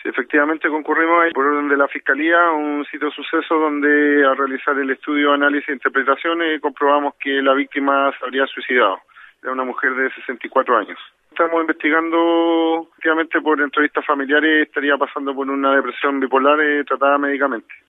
Efectivamente concurrimos ahí por orden de la Fiscalía a un sitio de suceso donde al realizar el estudio, análisis e interpretación comprobamos que la víctima se habría suicidado. Era una mujer de 64 años. Estamos investigando, efectivamente por entrevistas familiares, estaría pasando por una depresión bipolar tratada médicamente.